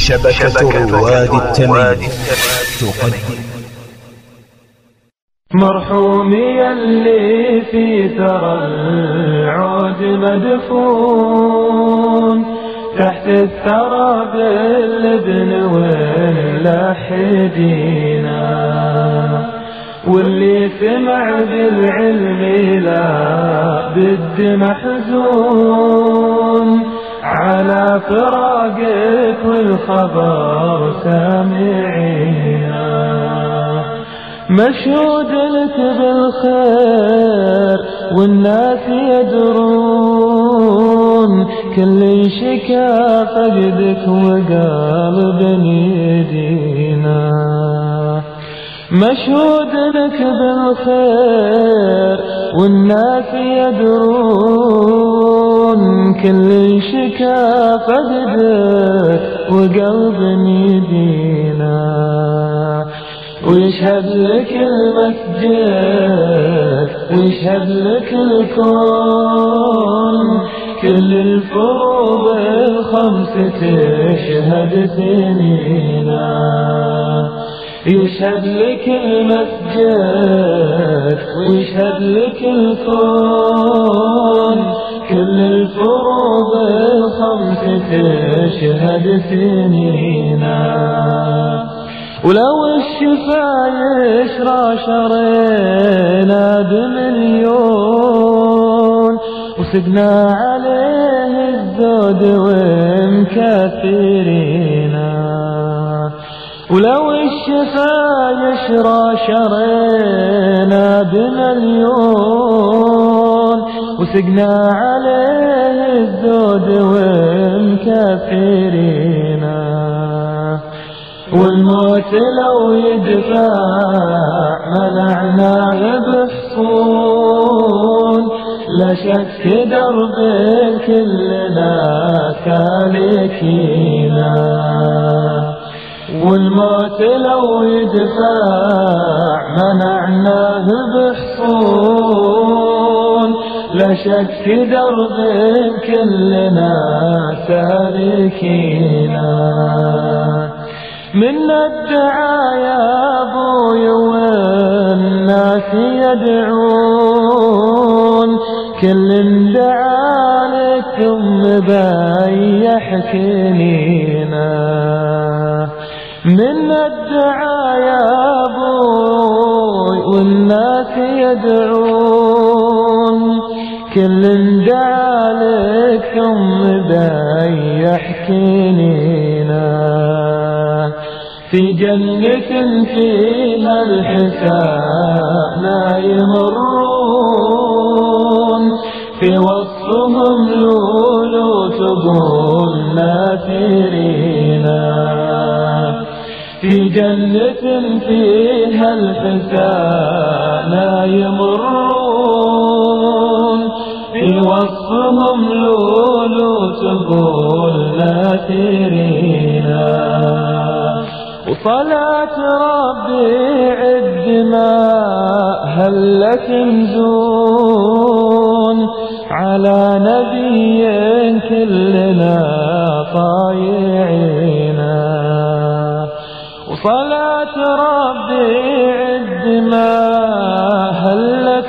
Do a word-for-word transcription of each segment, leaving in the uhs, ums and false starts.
شبكة رواد التميم تقدم مرحومي اللي في ثرى العود مدفون تحت الثرى باللبن واللحدينا، واللي سمع بالعلم لا بد محزون على فراقك والخبر سامعينا. مشهود لك بالخير والناس يدرون، كل شكا فقدك وقلب يدينا. مشهود لك بالخير والناس يدرون، كل شكا فقدك وقلب يدينا. ويشهد لك المسجد ويشهد لك الكون، كل الفروض الخمس تشهد سنينا. يشهد لك المسجد ويشهد لك الكون، كل الفروض الخمس تشهد سنينا. ولو الشفايش راشرينا بمليون، وسقنا عليه الزود ومكثرينا. ولو الشفايش راشرينا بمليون، وسقنا عليه الزود ومكثرينا. والموت لو يدفع منعناه بحصون، لا شك درب كلنا سالكينا. والموت لو يدفع منعناه بحصون، لا شك درب كلنا سالكينا. من الدعاء يا ابوي والناس يدعون، كل دعا لك ثم بيحكينا. من الدعاء يا ابوي والناس يدعون، كل دعا لك ثم بيحكينا. في جنة فيها الحسان لا يمرون، في وصفهم لولو تقول ناثرينا. في جنة فيها الحسان لا يمرون، في وصفهم لولو تقول ناثرينا. وصلاة ربي عد ما هلت نزون على نبي كلنا طايعينا. وصلاة ربي عد ما هلت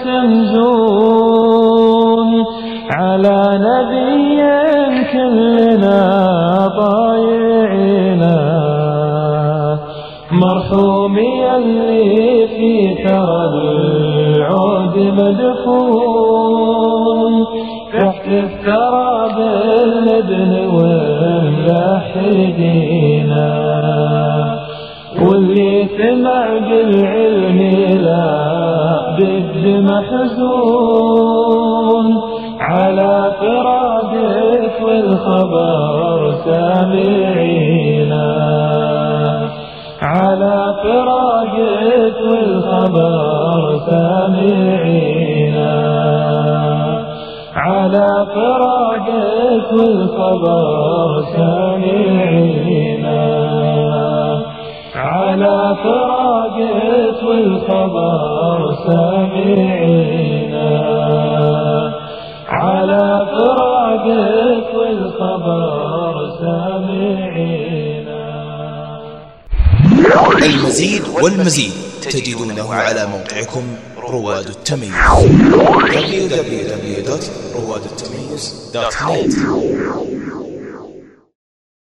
نزون على نبي كلنا طايعينا. مرحومي اللي في ثرى العود مدفون، تحت الثرى باللبن واللحدينا. واللي سمع بالعلم لا بد محزون على فراقك والخبر سامعينا. على فراقك والخبر سامعينا. على فراقك والخبر سامعينا. على فراقك والخبر سامعينا. على فراقك والخبر سامعينا. المزيد والمزيد تجدونه على موقعكم رواد التميز دبليو دبليو دبليو دوت رواد التميز دوت نت.